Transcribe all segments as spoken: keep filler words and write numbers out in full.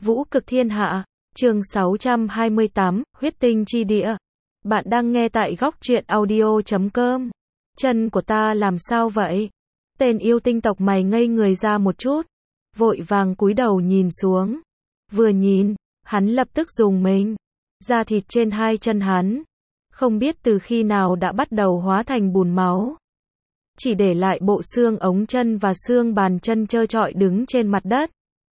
Vũ cực thiên hạ, chương sáu trăm hai mươi tám, huyết tinh chi địa. Bạn đang nghe tại góc truyện audio chấm com. Chân của ta làm sao vậy? Tên yêu tinh tộc mày ngây người ra một chút, vội vàng cúi đầu nhìn xuống. Vừa nhìn, hắn lập tức rùng mình. Da thịt trên hai chân hắn, không biết từ khi nào đã bắt đầu hóa thành bùn máu. Chỉ để lại bộ xương ống chân và xương bàn chân trơ trọi đứng trên mặt đất.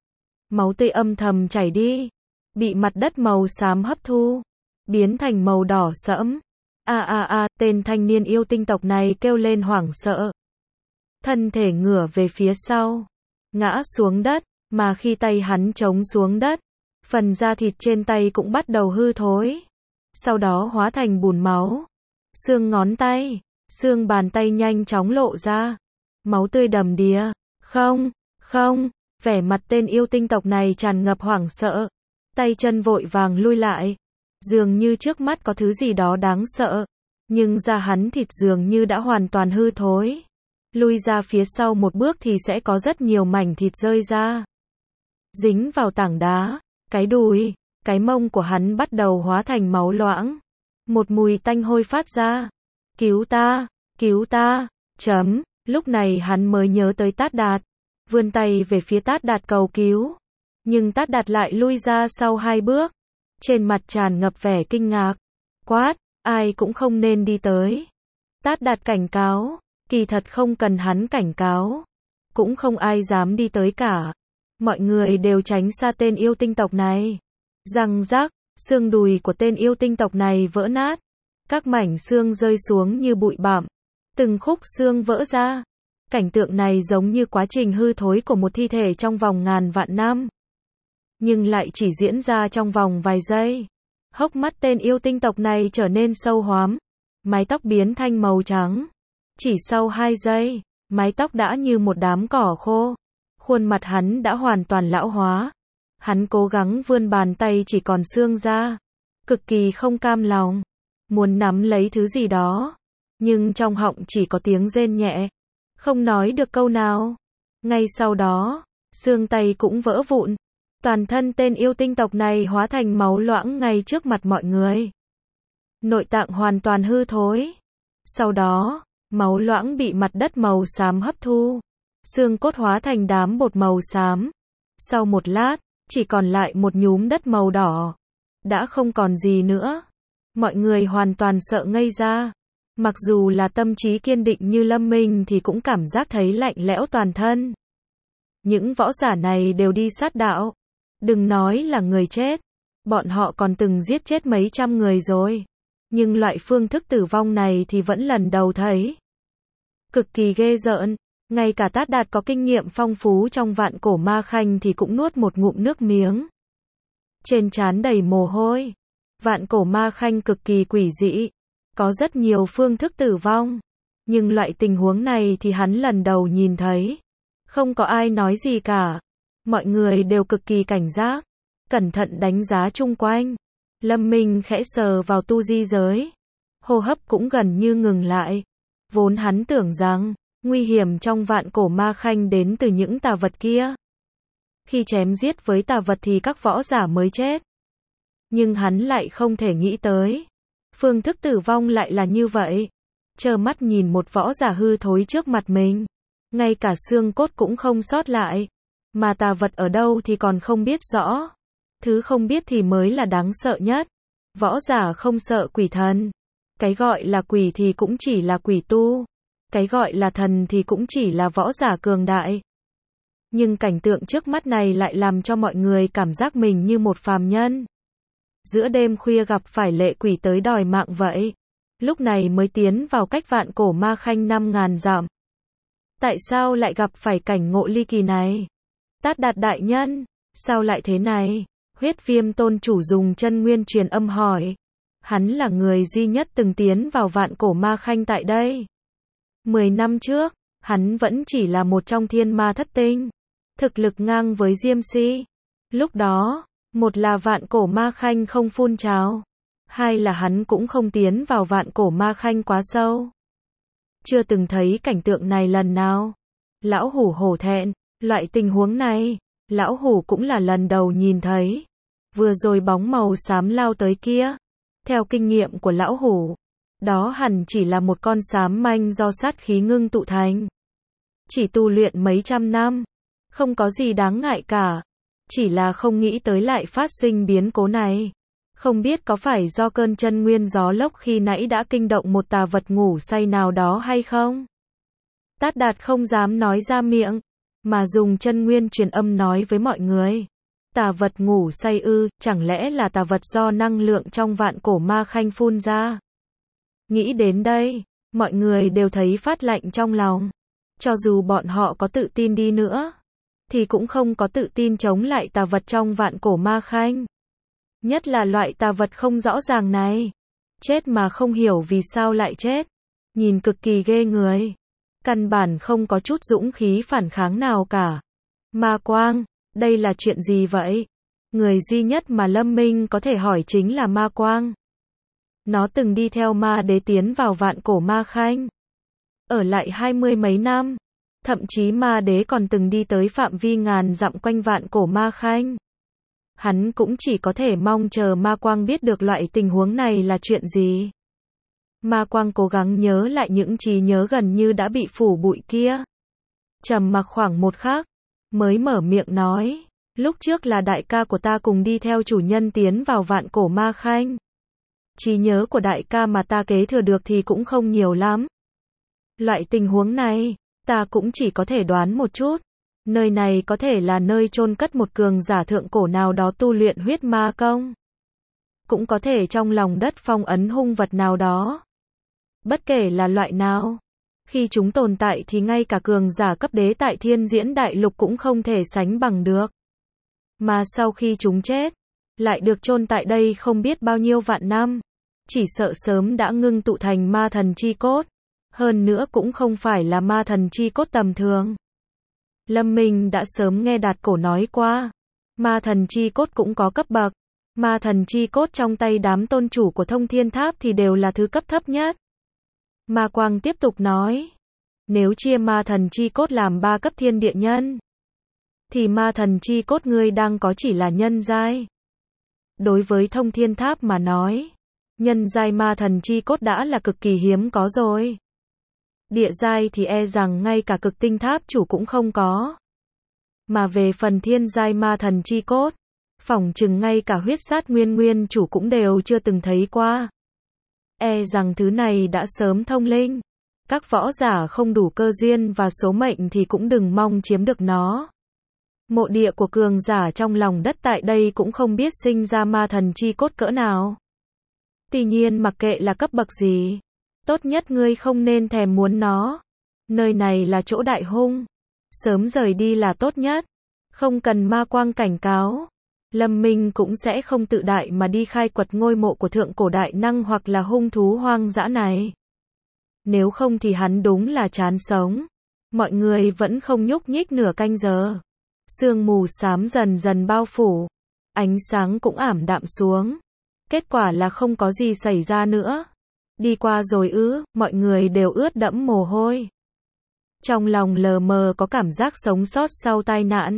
Máu tươi âm thầm chảy đi, bị mặt đất màu xám hấp thu, biến thành màu đỏ sẫm. A a a, tên thanh niên yêu tinh tộc này kêu lên hoảng sợ. Thân thể ngửa về phía sau, ngã xuống đất, mà khi tay hắn chống xuống đất, phần da thịt trên tay cũng bắt đầu hư thối. Sau đó hóa thành bùn máu. Xương ngón tay, xương bàn tay nhanh chóng lộ ra. Máu tươi đầm đìa. Không, không, vẻ mặt tên yêu tinh tộc này tràn ngập hoảng sợ. Tay chân vội vàng lui lại. Dường như trước mắt có thứ gì đó đáng sợ. Nhưng da hắn thịt dường như đã hoàn toàn hư thối. Lui ra phía sau một bước thì sẽ có rất nhiều mảnh thịt rơi ra. Dính vào tảng đá, cái đùi, cái mông của hắn bắt đầu hóa thành máu loãng. Một mùi tanh hôi phát ra. Cứu ta, cứu ta, chấm. Lúc này hắn mới nhớ tới Tát Đạt. Vươn tay về phía Tát Đạt cầu cứu. Nhưng Tát Đạt lại lui ra sau hai bước. Trên mặt tràn ngập vẻ kinh ngạc. Quát, ai cũng không nên đi tới. Tát Đạt cảnh cáo. Kỳ thật không cần hắn cảnh cáo. Cũng không ai dám đi tới cả. Mọi người đều tránh xa tên yêu tinh tộc này. Răng rắc, xương đùi của tên yêu tinh tộc này vỡ nát. Các mảnh xương rơi xuống như bụi bặm. Từng khúc xương vỡ ra. Cảnh tượng này giống như quá trình hư thối của một thi thể trong vòng ngàn vạn năm. Nhưng lại chỉ diễn ra trong vòng vài giây. Hốc mắt tên yêu tinh tộc này trở nên sâu hoắm. Mái tóc biến thành màu trắng. Chỉ sau hai giây, mái tóc đã như một đám cỏ khô. Khuôn mặt hắn đã hoàn toàn lão hóa. Hắn cố gắng vươn bàn tay chỉ còn xương ra. Cực kỳ không cam lòng. Muốn nắm lấy thứ gì đó. Nhưng trong họng chỉ có tiếng rên nhẹ. Không nói được câu nào. Ngay sau đó, xương tay cũng vỡ vụn. Toàn thân tên yêu tinh tộc này hóa thành máu loãng ngay trước mặt mọi người. Nội tạng hoàn toàn hư thối. Sau đó, máu loãng bị mặt đất màu xám hấp thu. Xương cốt hóa thành đám bột màu xám. Sau một lát, chỉ còn lại một nhúm đất màu đỏ. Đã không còn gì nữa. Mọi người hoàn toàn sợ ngây ra. Mặc dù là tâm trí kiên định như Lâm Minh thì cũng cảm giác thấy lạnh lẽo toàn thân. Những võ giả này đều đi sát đạo. Đừng nói là người chết. Bọn họ còn từng giết chết mấy trăm người rồi. Nhưng loại phương thức tử vong này thì vẫn lần đầu thấy. Cực kỳ ghê rợn. Ngay cả Tát Đạt có kinh nghiệm phong phú trong vạn cổ ma khanh thì cũng nuốt một ngụm nước miếng. Trên trán đầy mồ hôi. Vạn cổ ma khanh cực kỳ quỷ dị. Có rất nhiều phương thức tử vong. Nhưng loại tình huống này thì hắn lần đầu nhìn thấy. Không có ai nói gì cả. Mọi người đều cực kỳ cảnh giác. Cẩn thận đánh giá chung quanh. Lâm Minh khẽ sờ vào tu di giới. Hô hấp cũng gần như ngừng lại. Vốn hắn tưởng rằng, nguy hiểm trong vạn cổ ma khanh đến từ những tà vật kia. Khi chém giết với tà vật thì các võ giả mới chết. Nhưng hắn lại không thể nghĩ tới. Phương thức tử vong lại là như vậy. Trơ mắt nhìn một võ giả hư thối trước mặt mình. Ngay cả xương cốt cũng không sót lại. Mà tà vật ở đâu thì còn không biết rõ. Thứ không biết thì mới là đáng sợ nhất. Võ giả không sợ quỷ thần. Cái gọi là quỷ thì cũng chỉ là quỷ tu. Cái gọi là thần thì cũng chỉ là võ giả cường đại. Nhưng cảnh tượng trước mắt này lại làm cho mọi người cảm giác mình như một phàm nhân. Giữa đêm khuya gặp phải lệ quỷ tới đòi mạng vậy. Lúc này mới tiến vào cách vạn cổ ma khanh năm ngàn dặm. Tại sao lại gặp phải cảnh ngộ ly kỳ này? Tát Đạt đại nhân, sao lại thế này? Huyết Viêm tôn chủ dùng chân nguyên truyền âm hỏi. Hắn là người duy nhất từng tiến vào vạn cổ ma khanh tại đây. Mười năm trước, hắn vẫn chỉ là một trong thiên ma thất tinh. Thực lực ngang với Diêm Si. Lúc đó, một là vạn cổ ma khanh không phun trào. Hai là hắn cũng không tiến vào vạn cổ ma khanh quá sâu. Chưa từng thấy cảnh tượng này lần nào. Lão hủ hổ thẹn, loại tình huống này, Lão Hủ cũng là lần đầu nhìn thấy. Vừa rồi bóng màu xám lao tới kia. Theo kinh nghiệm của Lão Hủ, đó hẳn chỉ là một con xám manh do sát khí ngưng tụ thành. Chỉ tu luyện mấy trăm năm, không có gì đáng ngại cả. Chỉ là không nghĩ tới lại phát sinh biến cố này. Không biết có phải do cơn chân nguyên gió lốc khi nãy đã kinh động một tà vật ngủ say nào đó hay không? Tát Đạt không dám nói ra miệng, mà dùng chân nguyên truyền âm nói với mọi người. Tà vật ngủ say ư, chẳng lẽ là tà vật do năng lượng trong vạn cổ ma khanh phun ra? Nghĩ đến đây, mọi người đều thấy phát lạnh trong lòng. Cho dù bọn họ có tự tin đi nữa, thì cũng không có tự tin chống lại tà vật trong vạn cổ ma khanh. Nhất là loại tà vật không rõ ràng này. Chết mà không hiểu vì sao lại chết. Nhìn cực kỳ ghê người. Căn bản không có chút dũng khí phản kháng nào cả. Ma Quang, đây là chuyện gì vậy? Người duy nhất mà Lâm Minh có thể hỏi chính là Ma Quang. Nó từng đi theo ma đế tiến vào vạn cổ ma khanh. Ở lại hai mươi mấy năm. Thậm chí ma đế còn từng đi tới phạm vi ngàn dặm quanh vạn cổ ma khanh. Hắn cũng chỉ có thể mong chờ Ma Quang biết được loại tình huống này là chuyện gì. Ma Quang cố gắng nhớ lại những trí nhớ gần như đã bị phủ bụi kia. Trầm mặc khoảng một khắc, mới mở miệng nói, lúc trước là đại ca của ta cùng đi theo chủ nhân tiến vào vạn cổ ma khanh. Trí nhớ của đại ca mà ta kế thừa được thì cũng không nhiều lắm. Loại tình huống này, ta cũng chỉ có thể đoán một chút. Nơi này có thể là nơi chôn cất một cường giả thượng cổ nào đó tu luyện huyết ma công. Cũng có thể trong lòng đất phong ấn hung vật nào đó. Bất kể là loại nào, khi chúng tồn tại thì ngay cả cường giả cấp đế tại Thiên Diễn Đại Lục cũng không thể sánh bằng được. Mà sau khi chúng chết, lại được chôn tại đây không biết bao nhiêu vạn năm, chỉ sợ sớm đã ngưng tụ thành ma thần chi cốt. Hơn nữa cũng không phải là ma thần chi cốt tầm thường. Lâm Minh đã sớm nghe Đạt Cổ nói qua, ma thần chi cốt cũng có cấp bậc. Ma thần chi cốt trong tay đám tôn chủ của Thông Thiên Tháp thì đều là thứ cấp thấp nhất. Ma Quang tiếp tục nói, nếu chia ma thần chi cốt làm ba cấp thiên địa nhân, thì ma thần chi cốt ngươi đang có chỉ là nhân giai. Đối với Thông Thiên Tháp mà nói, nhân giai ma thần chi cốt đã là cực kỳ hiếm có rồi. Địa giai thì e rằng ngay cả cực tinh tháp chủ cũng không có. Mà về phần thiên giai ma thần chi cốt, phỏng chừng ngay cả huyết sát nguyên nguyên chủ cũng đều chưa từng thấy qua. E rằng thứ này đã sớm thông linh. Các võ giả không đủ cơ duyên và số mệnh thì cũng đừng mong chiếm được nó. Mộ địa của cường giả trong lòng đất tại đây cũng không biết sinh ra ma thần chi cốt cỡ nào. Tuy nhiên mặc kệ là cấp bậc gì, tốt nhất ngươi không nên thèm muốn nó. Nơi này là chỗ đại hung. Sớm rời đi là tốt nhất. Không cần Ma Quang cảnh cáo. Lâm Minh cũng sẽ không tự đại mà đi khai quật ngôi mộ của thượng cổ đại năng hoặc là hung thú hoang dã này. Nếu không thì hắn đúng là chán sống. Mọi người vẫn không nhúc nhích nửa canh giờ. Sương mù xám dần dần bao phủ. Ánh sáng cũng ảm đạm xuống. Kết quả là không có gì xảy ra nữa. Đi qua rồi ư, mọi người đều ướt đẫm mồ hôi. Trong lòng lờ mờ có cảm giác sống sót sau tai nạn.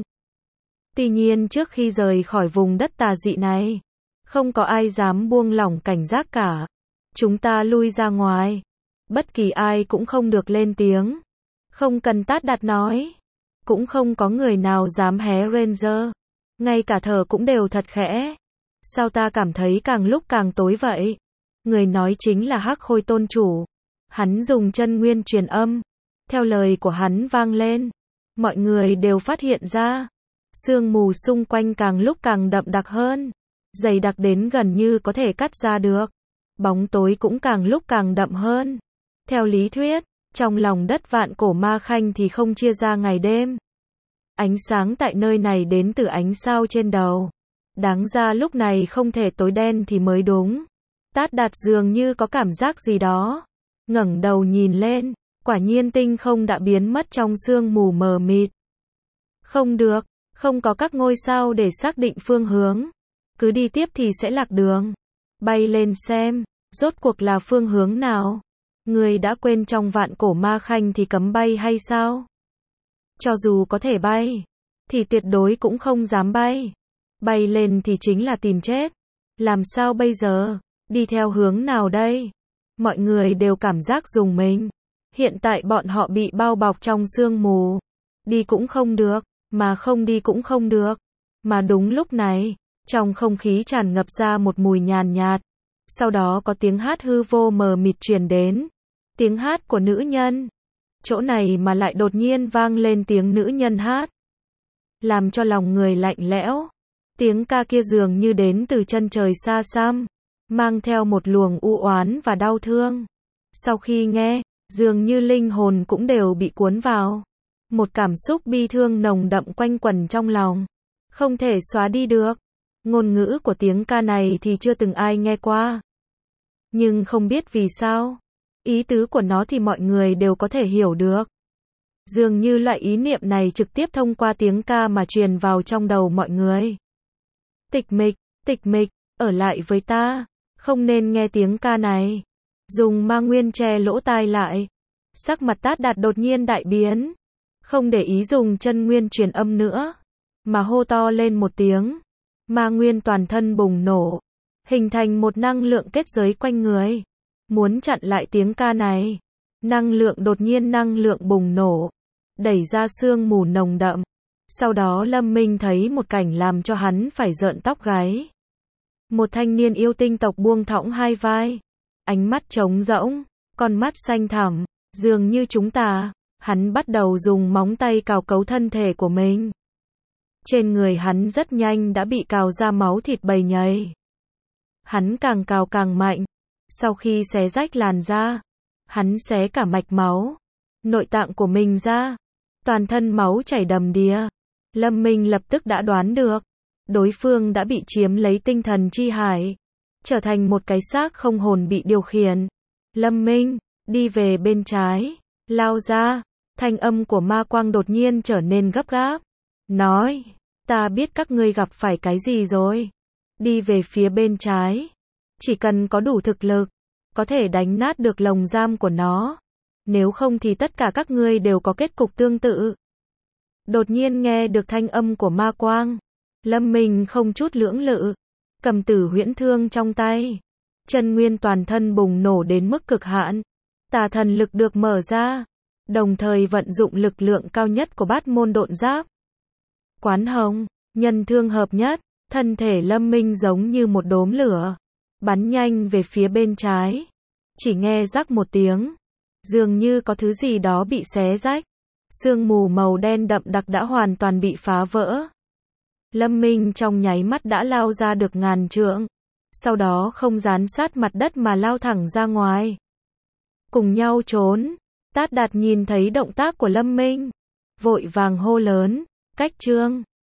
Tuy nhiên trước khi rời khỏi vùng đất tà dị này, không có ai dám buông lỏng cảnh giác cả. Chúng ta lui ra ngoài. Bất kỳ ai cũng không được lên tiếng. Không cần Tát Đạt nói. Cũng không có người nào dám hé Ranger. Ngay cả thở cũng đều thật khẽ. Sao ta cảm thấy càng lúc càng tối vậy? Người nói chính là Hắc Khôi tôn chủ. Hắn dùng chân nguyên truyền âm. Theo lời của hắn vang lên, mọi người đều phát hiện ra, sương mù xung quanh càng lúc càng đậm đặc hơn, dày đặc đến gần như có thể cắt ra được. Bóng tối cũng càng lúc càng đậm hơn. Theo lý thuyết, trong lòng đất vạn cổ ma khanh thì không chia ra ngày đêm. Ánh sáng tại nơi này đến từ ánh sao trên đầu. Đáng ra lúc này không thể tối đen thì mới đúng. Tát Đạt dường như có cảm giác gì đó. Ngẩng đầu nhìn lên, quả nhiên tinh không đã biến mất trong sương mù mờ mịt. Không được, không có các ngôi sao để xác định phương hướng. Cứ đi tiếp thì sẽ lạc đường. Bay lên xem, rốt cuộc là phương hướng nào? Người đã quên trong vạn cổ ma khanh thì cấm bay hay sao? Cho dù có thể bay, thì tuyệt đối cũng không dám bay. Bay lên thì chính là tìm chết. Làm sao bây giờ? Đi theo hướng nào đây? Mọi người đều cảm giác rùng mình. Hiện tại bọn họ bị bao bọc trong sương mù. Đi cũng không được, mà không đi cũng không được. Mà đúng lúc này, trong không khí tràn ngập ra một mùi nhàn nhạt. Sau đó có tiếng hát hư vô mờ mịt truyền đến. Tiếng hát của nữ nhân. Chỗ này mà lại đột nhiên vang lên tiếng nữ nhân hát. Làm cho lòng người lạnh lẽo. Tiếng ca kia dường như đến từ chân trời xa xăm. Mang theo một luồng u oán và đau thương. Sau khi nghe, dường như linh hồn cũng đều bị cuốn vào. Một cảm xúc bi thương nồng đậm quanh quẩn trong lòng. Không thể xóa đi được. Ngôn ngữ của tiếng ca này thì chưa từng ai nghe qua. Nhưng không biết vì sao. Ý tứ của nó thì mọi người đều có thể hiểu được. Dường như loại ý niệm này trực tiếp thông qua tiếng ca mà truyền vào trong đầu mọi người. Tịch mịch, tịch mịch, ở lại với ta. Không nên nghe tiếng ca này. Dùng ma nguyên che lỗ tai lại. Sắc mặt Tát Đạt đột nhiên đại biến. Không để ý dùng chân nguyên truyền âm nữa. Mà hô to lên một tiếng. Ma nguyên toàn thân bùng nổ. Hình thành một năng lượng kết giới quanh người. Muốn chặn lại tiếng ca này. Năng lượng đột nhiên năng lượng bùng nổ. Đẩy ra sương mù nồng đậm. Sau đó Lâm Minh thấy một cảnh làm cho hắn phải rợn tóc gáy. Một thanh niên yêu tinh tộc buông thõng hai vai. Ánh mắt trống rỗng. Con mắt xanh thẳm. Dường như chúng ta. Hắn bắt đầu dùng móng tay cào cấu thân thể của mình. Trên người hắn rất nhanh đã bị cào ra máu thịt bầy nhầy. Hắn càng cào càng mạnh. Sau khi xé rách làn da, hắn xé cả mạch máu, nội tạng của mình ra. Toàn thân máu chảy đầm đìa. Lâm Minh lập tức đã đoán được. Đối phương đã bị chiếm lấy tinh thần chi hải. Trở thành một cái xác không hồn bị điều khiển. Lâm Minh, đi về bên trái. Lao ra. Thanh âm của ma quang đột nhiên trở nên gấp gáp. Nói, ta biết các ngươi gặp phải cái gì rồi. Đi về phía bên trái. Chỉ cần có đủ thực lực, có thể đánh nát được lồng giam của nó. Nếu không thì tất cả các ngươi đều có kết cục tương tự. Đột nhiên nghe được thanh âm của ma quang. Lâm Minh không chút lưỡng lự. Cầm tử huyễn thương trong tay. Chân nguyên toàn thân bùng nổ đến mức cực hạn. Tà thần lực được mở ra. Đồng thời vận dụng lực lượng cao nhất của bát môn độn giáp. Quán hồng, nhân thương hợp nhất. Thân thể Lâm Minh giống như một đốm lửa. Bắn nhanh về phía bên trái. Chỉ nghe rắc một tiếng. Dường như có thứ gì đó bị xé rách. Sương mù màu đen đậm đặc đã hoàn toàn bị phá vỡ. Lâm Minh trong nháy mắt đã lao ra được ngàn trượng. Sau đó không dán sát mặt đất mà lao thẳng ra ngoài. Cùng nhau trốn. Tát Đạt nhìn thấy động tác của Lâm Minh. Vội vàng hô lớn. Cách trương.